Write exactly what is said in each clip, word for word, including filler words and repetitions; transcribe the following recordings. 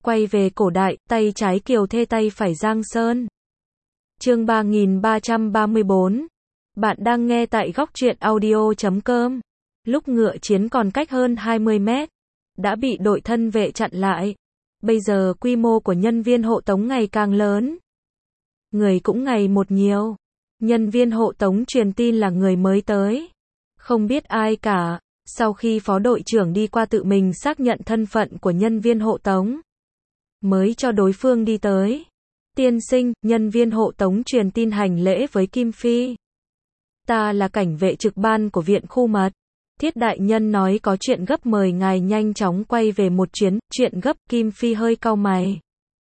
Quay về cổ đại, tay trái Kiều Thê tay phải Giang Sơn. Chương ba nghìn ba trăm ba mươi bốn. Bạn đang nghe tại góc truyện audio chấm com. Lúc ngựa chiến còn cách hơn hai mươi mét, đã bị đội thân vệ chặn lại. Bây giờ quy mô của nhân viên hộ tống ngày càng lớn. Người cũng ngày một nhiều. Nhân viên hộ tống truyền tin là người mới tới. Không biết ai cả. Sau khi phó đội trưởng đi qua tự mình xác nhận thân phận của nhân viên hộ tống, mới cho đối phương đi tới. Tiên sinh, nhân viên hộ tống truyền tin hành lễ với Kim Phi. Ta là cảnh vệ trực ban của viện khu mật. Thiết đại nhân nói có chuyện gấp mời ngài nhanh chóng quay về một chuyến. Chuyện gấp, Kim Phi hơi cau mày.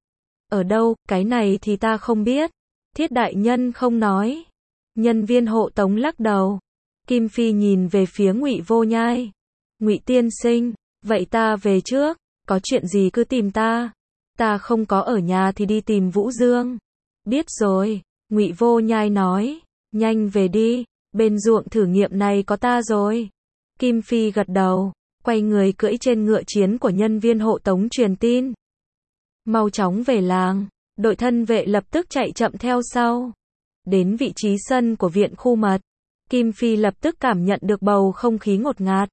Ở đâu, cái này thì ta không biết. Thiết đại nhân không nói. Nhân viên hộ tống lắc đầu. Kim Phi nhìn về phía Ngụy Vô Nhai. Ngụy tiên sinh, vậy ta về trước, có chuyện gì cứ tìm ta. Ta không có ở nhà thì đi tìm Vũ Dương. Biết rồi, Ngụy Vô Nhai nói, nhanh về đi, bên ruộng thử nghiệm này có ta rồi. Kim Phi gật đầu, quay người cưỡi trên ngựa chiến của nhân viên hộ tống truyền tin. Mau chóng về làng, đội thân vệ lập tức chạy chậm theo sau. Đến vị trí sân của viện khu mật, Kim Phi lập tức cảm nhận được bầu không khí ngột ngạt.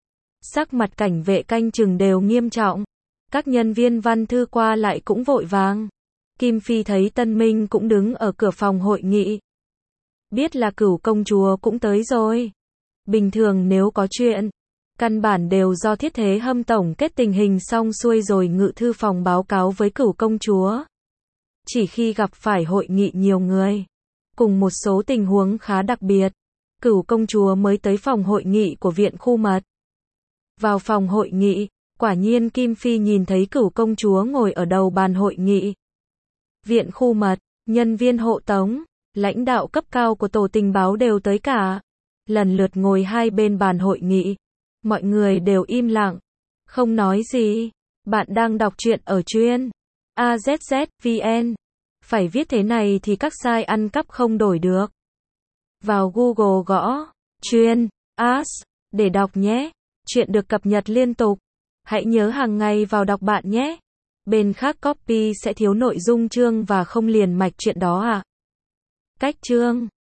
Sắc mặt cảnh vệ canh chừng đều nghiêm trọng. Các nhân viên văn thư qua lại cũng vội vàng. Kim Phi thấy Tân Minh cũng đứng ở cửa phòng hội nghị. Biết là Cửu công chúa cũng tới rồi. Bình thường nếu có chuyện, căn bản đều do Thiết Thế Hâm tổng kết tình hình xong xuôi rồi ngự thư phòng báo cáo với Cửu công chúa. Chỉ khi gặp phải hội nghị nhiều người, cùng một số tình huống khá đặc biệt, Cửu công chúa mới tới phòng hội nghị của viện khu mật. Vào phòng hội nghị, quả nhiên Kim Phi nhìn thấy Cửu công chúa ngồi ở đầu bàn hội nghị. Viện khu mật, nhân viên hộ tống, lãnh đạo cấp cao của tổ tình báo đều tới cả. Lần lượt ngồi hai bên bàn hội nghị. Mọi người đều im lặng, không nói gì. Bạn đang đọc truyện ở chuyên a zét zét vê en. Phải viết thế này thì các site ăn cắp không đổi được. Vào Google gõ chuyên as để đọc nhé. Chuyện được cập nhật liên tục. Hãy nhớ hàng ngày vào đọc bạn nhé. Bên khác copy sẽ thiếu nội dung chương và không liền mạch chuyện đó à. Cách chương